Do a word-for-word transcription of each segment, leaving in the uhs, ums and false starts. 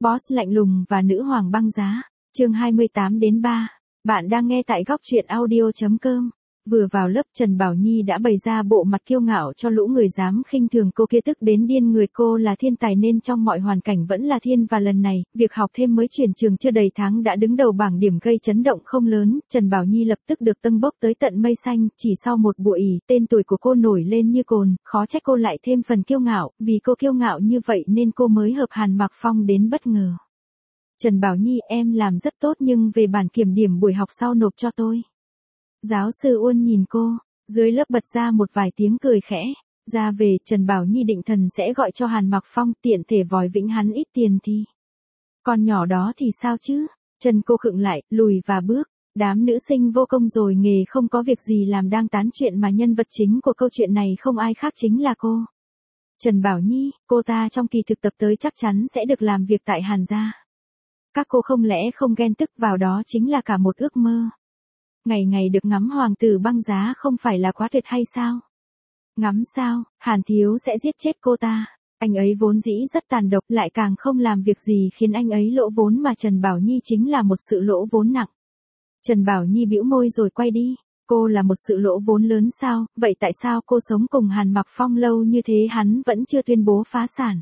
Boss lạnh lùng và nữ hoàng băng giá. Chương hai mươi tám đến ba. Bạn đang nghe tại góc truyện audio chấm com. Vừa vào lớp, Trần Bảo Nhi đã bày ra bộ mặt kiêu ngạo cho lũ người dám khinh thường cô kia, tức đến điên người. Cô là thiên tài nên trong mọi hoàn cảnh vẫn là thiên, và lần này, việc học thêm mới chuyển trường chưa đầy tháng đã đứng đầu bảng điểm gây chấn động không lớn. Trần Bảo Nhi lập tức được tâng bốc tới tận mây xanh, chỉ sau một buổi ỉ, tên tuổi của cô nổi lên như cồn, khó trách cô lại thêm phần kiêu ngạo, vì cô kiêu ngạo như vậy nên cô mới hợp Hàn Mặc Phong đến bất ngờ. Trần Bảo Nhi, em làm rất tốt nhưng về bản kiểm điểm buổi học sau nộp cho tôi. Giáo sư Uôn nhìn cô, dưới lớp bật ra một vài tiếng cười khẽ. Ra về, Trần Bảo Nhi định thần sẽ gọi cho Hàn Mặc Phong, tiện thể vòi vĩnh hắn ít tiền thì. Con nhỏ đó thì sao chứ? Trần cô khựng lại, lùi và bước. Đám nữ sinh vô công rồi nghề không có việc gì làm đang tán chuyện mà nhân vật chính của câu chuyện này không ai khác chính là cô. Trần Bảo Nhi, cô ta trong kỳ thực tập tới chắc chắn sẽ được làm việc tại Hàn gia. Các cô không lẽ không ghen tức, vào đó chính là cả một ước mơ. Ngày ngày được ngắm hoàng tử băng giá không phải là quá tuyệt hay sao? Ngắm sao, Hàn Thiếu sẽ giết chết cô ta. Anh ấy vốn dĩ rất tàn độc, lại càng không làm việc gì khiến anh ấy lỗ vốn, mà Trần Bảo Nhi chính là một sự lỗ vốn nặng. Trần Bảo Nhi bĩu môi rồi quay đi. Cô là một sự lỗ vốn lớn sao? Vậy tại sao cô sống cùng Hàn Mặc Phong lâu như thế hắn vẫn chưa tuyên bố phá sản?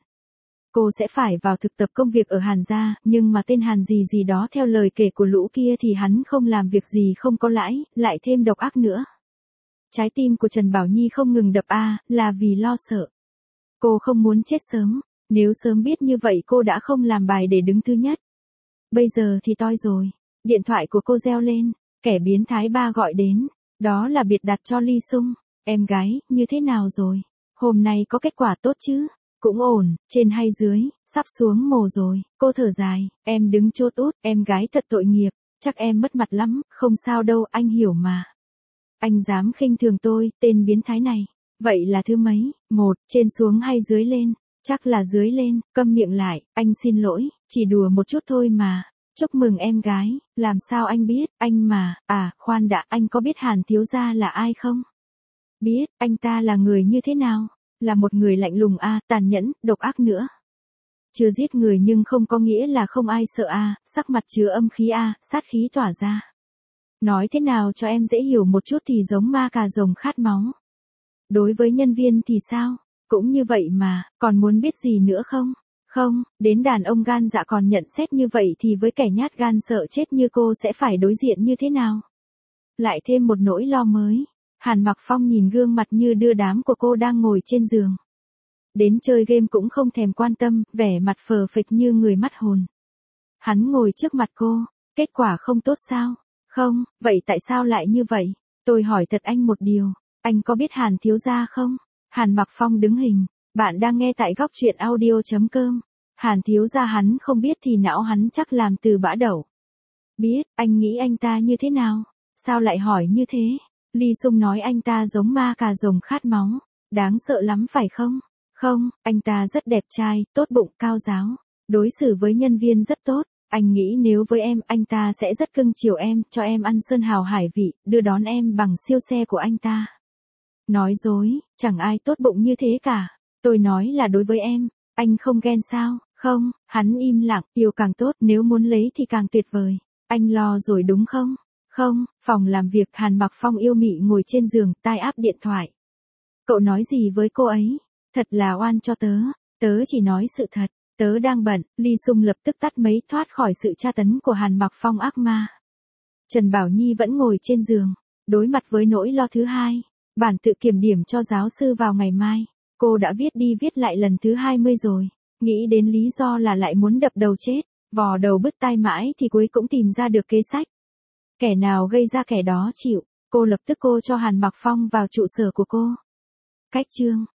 Cô sẽ phải vào thực tập công việc ở Hàn gia, nhưng mà tên Hàn gì gì đó theo lời kể của lũ kia thì hắn không làm việc gì không có lãi, lại thêm độc ác nữa. Trái tim của Trần Bảo Nhi không ngừng đập a, là vì lo sợ. Cô không muốn chết sớm, nếu sớm biết như vậy cô đã không làm bài để đứng thứ nhất. Bây giờ thì toi rồi. Điện thoại của cô reo lên, kẻ biến thái ba gọi đến, đó là biệt đặt cho Ly Sung. Em gái, như thế nào rồi? Hôm nay có kết quả tốt chứ? Cũng ổn, trên hay dưới, sắp xuống mồ rồi. Cô thở dài, em đứng chốt út, em gái thật tội nghiệp, chắc em mất mặt lắm, không sao đâu, anh hiểu mà. Anh dám khinh thường tôi, tên biến thái này. Vậy là thứ mấy? Một, trên xuống hay dưới lên? Chắc là dưới lên, câm miệng lại, anh xin lỗi, chỉ đùa một chút thôi mà. Chúc mừng em gái, làm sao anh biết, anh mà, à, khoan đã, anh có biết Hàn thiếu gia là ai không? Biết, anh ta là người như thế nào? Là một người lạnh lùng a, à, tàn nhẫn, độc ác nữa. Chưa giết người nhưng không có nghĩa là không ai sợ a, à, sắc mặt chứa âm khí a, à, sát khí tỏa ra. Nói thế nào cho em dễ hiểu một chút thì giống ma cà rồng khát máu. Đối với nhân viên thì sao? Cũng như vậy mà, còn muốn biết gì nữa không? Không, đến đàn ông gan dạ còn nhận xét như vậy thì với kẻ nhát gan sợ chết như cô sẽ phải đối diện như thế nào? Lại thêm một nỗi lo mới. Hàn Mặc Phong nhìn gương mặt như đưa đám của cô đang ngồi trên giường. Đến chơi game cũng không thèm quan tâm, vẻ mặt phờ phịch như người mất hồn. Hắn ngồi trước mặt cô, kết quả không tốt sao? Không, vậy tại sao lại như vậy? Tôi hỏi thật anh một điều, anh có biết Hàn thiếu gia không? Hàn Mặc Phong đứng hình, bạn đang nghe tại góc truyện audio chấm com. Hàn thiếu gia hắn không biết thì não hắn chắc làm từ bã đậu. Biết, anh nghĩ anh ta như thế nào? Sao lại hỏi như thế? Ly Sung nói anh ta giống ma cà rồng khát máu. Đáng sợ lắm phải không? Không, anh ta rất đẹp trai, tốt bụng, cao giáo. Đối xử với nhân viên rất tốt. Anh nghĩ nếu với em, anh ta sẽ rất cưng chiều em, cho em ăn sơn hào hải vị, đưa đón em bằng siêu xe của anh ta. Nói dối, chẳng ai tốt bụng như thế cả. Tôi nói là đối với em, anh không ghen sao? Không, hắn im lặng, yêu càng tốt, nếu muốn lấy thì càng tuyệt vời. Anh lo rồi đúng không? Không, phòng làm việc. Hàn Mặc Phong yêu mị ngồi trên giường, tai áp điện thoại. Cậu nói gì với cô ấy? Thật là oan cho tớ, tớ chỉ nói sự thật, tớ đang bận. Ly Sung lập tức tắt máy, thoát khỏi sự tra tấn của Hàn Mặc Phong ác ma. Trần Bảo Nhi vẫn ngồi trên giường, đối mặt với nỗi lo thứ hai. Bản tự kiểm điểm cho giáo sư vào ngày mai, cô đã viết đi viết lại lần thứ hai mươi rồi. Nghĩ đến lý do là lại muốn đập đầu chết, vò đầu bứt tai mãi thì cuối cũng tìm ra được kế sách. Kẻ nào gây ra kẻ đó chịu. Cô lập tức cô cho Hàn Mặc Phong vào trụ sở của cô. Cách chương